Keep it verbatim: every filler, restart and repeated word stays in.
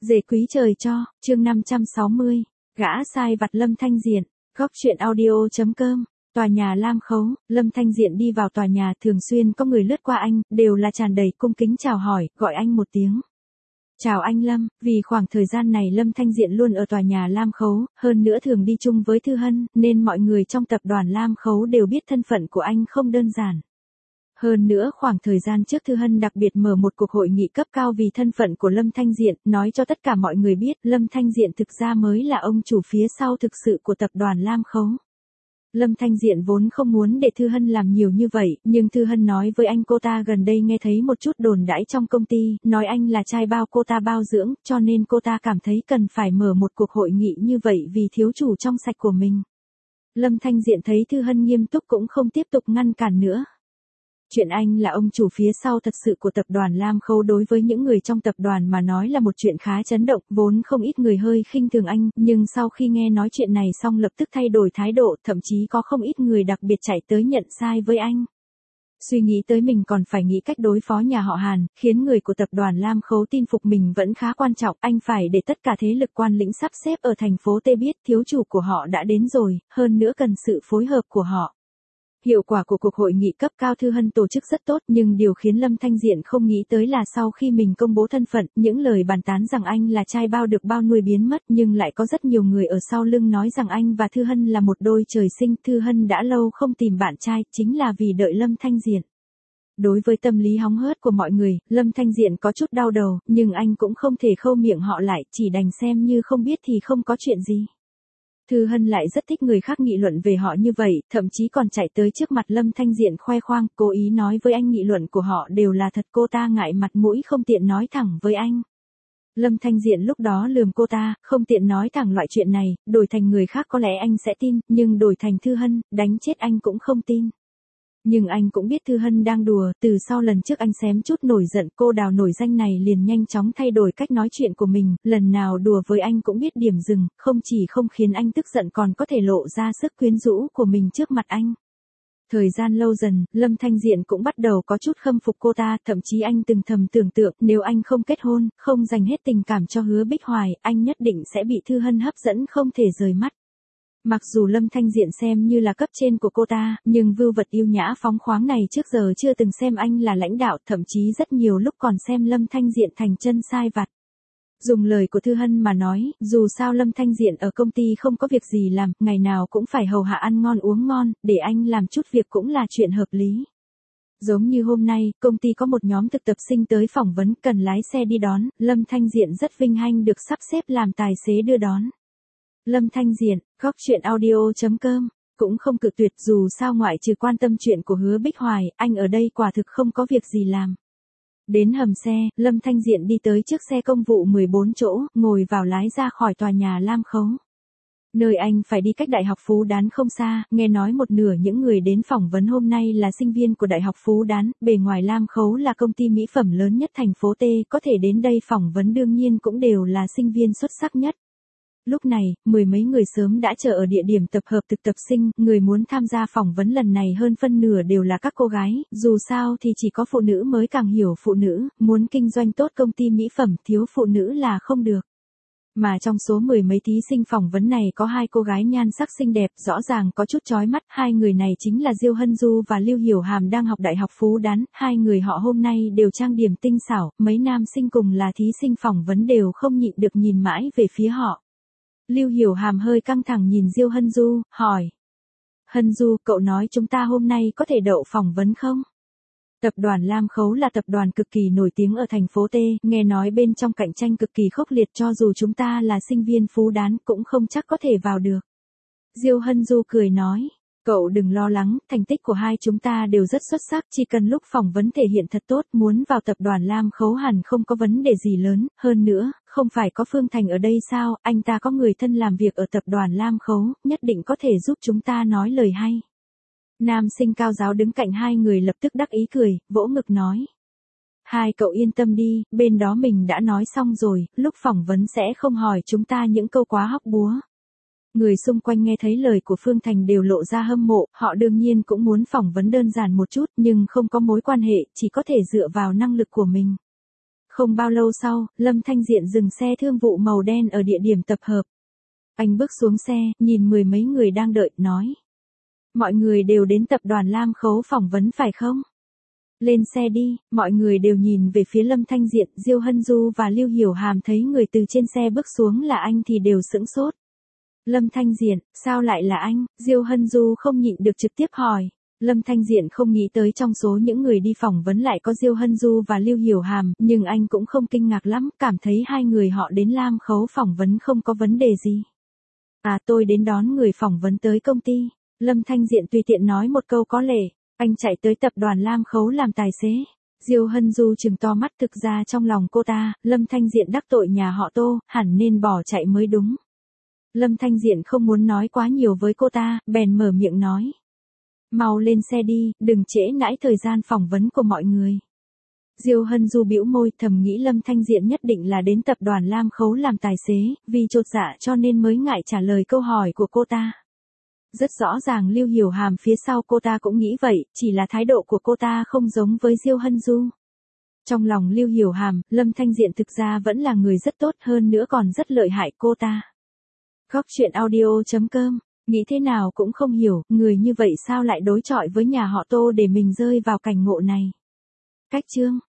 Dề quý trời cho, chương năm trăm sáu mươi, gã sai vặt Lâm Thanh Diện, góc truyện audio.com, tòa nhà Lam Khấu, Lâm Thanh Diện đi vào tòa nhà thường xuyên có người lướt qua anh, đều là tràn đầy cung kính chào hỏi, gọi anh một tiếng. Chào anh Lâm, vì khoảng thời gian này Lâm Thanh Diện luôn ở tòa nhà Lam Khấu, hơn nữa thường đi chung với Thư Hân, nên mọi người trong tập đoàn Lam Khấu đều biết thân phận của anh không đơn giản. Hơn nữa khoảng thời gian trước Thư Hân đặc biệt mở một cuộc hội nghị cấp cao vì thân phận của Lâm Thanh Diện, nói cho tất cả mọi người biết Lâm Thanh Diện thực ra mới là ông chủ phía sau thực sự của tập đoàn Lam Khấu. Lâm Thanh Diện vốn không muốn để Thư Hân làm nhiều như vậy, nhưng Thư Hân nói với anh cô ta gần đây nghe thấy một chút đồn đãi trong công ty, nói anh là trai bao cô ta bao dưỡng, cho nên cô ta cảm thấy cần phải mở một cuộc hội nghị như vậy vì thiếu chủ trong sạch của mình. Lâm Thanh Diện thấy Thư Hân nghiêm túc cũng không tiếp tục ngăn cản nữa. Chuyện anh là ông chủ phía sau thật sự của tập đoàn Lam Khấu đối với những người trong tập đoàn mà nói là một chuyện khá chấn động, vốn không ít người hơi khinh thường anh, nhưng sau khi nghe nói chuyện này xong lập tức thay đổi thái độ, thậm chí có không ít người đặc biệt chạy tới nhận sai với anh. Suy nghĩ tới mình còn phải nghĩ cách đối phó nhà họ Hàn, khiến người của tập đoàn Lam Khấu tin phục mình vẫn khá quan trọng, anh phải để tất cả thế lực quan lĩnh sắp xếp ở thành phố T biết thiếu chủ của họ đã đến rồi, hơn nữa cần sự phối hợp của họ. Hiệu quả của cuộc hội nghị cấp cao Thư Hân tổ chức rất tốt, nhưng điều khiến Lâm Thanh Diện không nghĩ tới là sau khi mình công bố thân phận, những lời bàn tán rằng anh là trai bao được bao nuôi biến mất, nhưng lại có rất nhiều người ở sau lưng nói rằng anh và Thư Hân là một đôi trời sinh. Thư Hân đã lâu không tìm bạn trai, chính là vì đợi Lâm Thanh Diện. Đối với tâm lý hóng hớt của mọi người, Lâm Thanh Diện có chút đau đầu, nhưng anh cũng không thể khâu miệng họ lại, chỉ đành xem như không biết thì không có chuyện gì. Thư Hân lại rất thích người khác nghị luận về họ như vậy, thậm chí còn chạy tới trước mặt Lâm Thanh Diện khoe khoang, cố ý nói với anh nghị luận của họ đều là thật, cô ta ngại mặt mũi không tiện nói thẳng với anh. Lâm Thanh Diện lúc đó lườm cô ta, không tiện nói thẳng loại chuyện này, đổi thành người khác có lẽ anh sẽ tin, nhưng đổi thành Thư Hân, đánh chết anh cũng không tin. Nhưng anh cũng biết Thư Hân đang đùa, từ sau lần trước anh xém chút nổi giận, cô Đào nổi danh này liền nhanh chóng thay đổi cách nói chuyện của mình, lần nào đùa với anh cũng biết điểm dừng, không chỉ không khiến anh tức giận còn có thể lộ ra sức quyến rũ của mình trước mặt anh. Thời gian lâu dần, Lâm Thanh Diện cũng bắt đầu có chút khâm phục cô ta, thậm chí anh từng thầm tưởng tượng nếu anh không kết hôn, không dành hết tình cảm cho Hứa Bích Hoài, anh nhất định sẽ bị Thư Hân hấp dẫn không thể rời mắt. Mặc dù Lâm Thanh Diện xem như là cấp trên của cô ta, nhưng vưu vật yêu nhã phóng khoáng này trước giờ chưa từng xem anh là lãnh đạo, thậm chí rất nhiều lúc còn xem Lâm Thanh Diện thành chân sai vặt. Dùng lời của Thư Hân mà nói, dù sao Lâm Thanh Diện ở công ty không có việc gì làm, ngày nào cũng phải hầu hạ ăn ngon uống ngon, để anh làm chút việc cũng là chuyện hợp lý. Giống như hôm nay, công ty có một nhóm thực tập sinh tới phỏng vấn cần lái xe đi đón, Lâm Thanh Diện rất vinh hạnh được sắp xếp làm tài xế đưa đón. Lâm Thanh Diện, góc truyện audio.com, cũng không cự tuyệt, dù sao ngoại trừ quan tâm chuyện của Hứa Bích Hoài, anh ở đây quả thực không có việc gì làm. Đến hầm xe, Lâm Thanh Diện đi tới chiếc xe công vụ mười bốn chỗ, ngồi vào lái ra khỏi tòa nhà Lam Khấu. Nơi anh phải đi cách Đại học Phú Đán không xa, nghe nói một nửa những người đến phỏng vấn hôm nay là sinh viên của Đại học Phú Đán, bề ngoài Lam Khấu là công ty mỹ phẩm lớn nhất thành phố T, có thể đến đây phỏng vấn đương nhiên cũng đều là sinh viên xuất sắc nhất. Lúc này, mười mấy người sớm đã chờ ở địa điểm tập hợp thực tập sinh, người muốn tham gia phỏng vấn lần này hơn phân nửa đều là các cô gái, dù sao thì chỉ có phụ nữ mới càng hiểu phụ nữ, muốn kinh doanh tốt công ty mỹ phẩm thiếu phụ nữ là không được. Mà trong số mười mấy thí sinh phỏng vấn này có hai cô gái nhan sắc xinh đẹp, rõ ràng có chút chói mắt, hai người này chính là Diêu Hân Du và Lưu Hiểu Hàm đang học Đại học Phú Đán, hai người họ hôm nay đều trang điểm tinh xảo, mấy nam sinh cùng là thí sinh phỏng vấn đều không nhịn được nhìn mãi về phía họ. Lưu Hiểu Hàm hơi căng thẳng nhìn Diêu Hân Du, hỏi. Hân Du, cậu nói chúng ta hôm nay có thể đậu phỏng vấn không? Tập đoàn Lam Khấu là tập đoàn cực kỳ nổi tiếng ở thành phố T, nghe nói bên trong cạnh tranh cực kỳ khốc liệt, cho dù chúng ta là sinh viên Phú Đán cũng không chắc có thể vào được. Diêu Hân Du cười nói. Cậu đừng lo lắng, thành tích của hai chúng ta đều rất xuất sắc, chỉ cần lúc phỏng vấn thể hiện thật tốt, muốn vào tập đoàn Lam Khấu hẳn không có vấn đề gì lớn, hơn nữa, không phải có Phương Thành ở đây sao, anh ta có người thân làm việc ở tập đoàn Lam Khấu, nhất định có thể giúp chúng ta nói lời hay. Nam sinh cao giáo đứng cạnh hai người lập tức đắc ý cười, vỗ ngực nói. Hai cậu yên tâm đi, bên đó mình đã nói xong rồi, lúc phỏng vấn sẽ không hỏi chúng ta những câu quá hóc búa. Người xung quanh nghe thấy lời của Phương Thành đều lộ ra hâm mộ, họ đương nhiên cũng muốn phỏng vấn đơn giản một chút nhưng không có mối quan hệ, chỉ có thể dựa vào năng lực của mình. Không bao lâu sau, Lâm Thanh Diện dừng xe thương vụ màu đen ở địa điểm tập hợp. Anh bước xuống xe, nhìn mười mấy người đang đợi, nói. Mọi người đều đến tập đoàn Lam Khấu phỏng vấn phải không? Lên xe đi, mọi người đều nhìn về phía Lâm Thanh Diện, Diêu Hân Du và Lưu Hiểu Hàm thấy người từ trên xe bước xuống là anh thì đều sững sốt. Lâm Thanh Diện, sao lại là anh? Diêu Hân Du không nhịn được trực tiếp hỏi. Lâm Thanh Diện không nghĩ tới trong số những người đi phỏng vấn lại có Diêu Hân Du và Lưu Hiểu Hàm, nhưng anh cũng không kinh ngạc lắm, cảm thấy hai người họ đến Lam Khấu phỏng vấn không có vấn đề gì. À, tôi đến đón người phỏng vấn tới công ty. Lâm Thanh Diện tùy tiện nói một câu có lệ, anh chạy tới tập đoàn Lam Khấu làm tài xế. Diêu Hân Du trừng to mắt, thực ra trong lòng cô ta, Lâm Thanh Diện đắc tội nhà họ Tô, hẳn nên bỏ chạy mới đúng. Lâm Thanh Diện không muốn nói quá nhiều với cô ta, bèn mở miệng nói. Mau lên xe đi, đừng trễ nãi thời gian phỏng vấn của mọi người. Diêu Hân Du bĩu môi, thầm nghĩ Lâm Thanh Diện nhất định là đến tập đoàn Lam Khấu làm tài xế, vì chột dạ cho nên mới ngại trả lời câu hỏi của cô ta. Rất rõ ràng Lưu Hiểu Hàm phía sau cô ta cũng nghĩ vậy, chỉ là thái độ của cô ta không giống với Diêu Hân Du. Trong lòng Lưu Hiểu Hàm, Lâm Thanh Diện thực ra vẫn là người rất tốt, hơn nữa còn rất lợi hại cô ta. Góc truyện audio chấm com, nghĩ thế nào cũng không hiểu, người như vậy sao lại đối chọi với nhà họ Tô để mình rơi vào cảnh ngộ này. Cách chương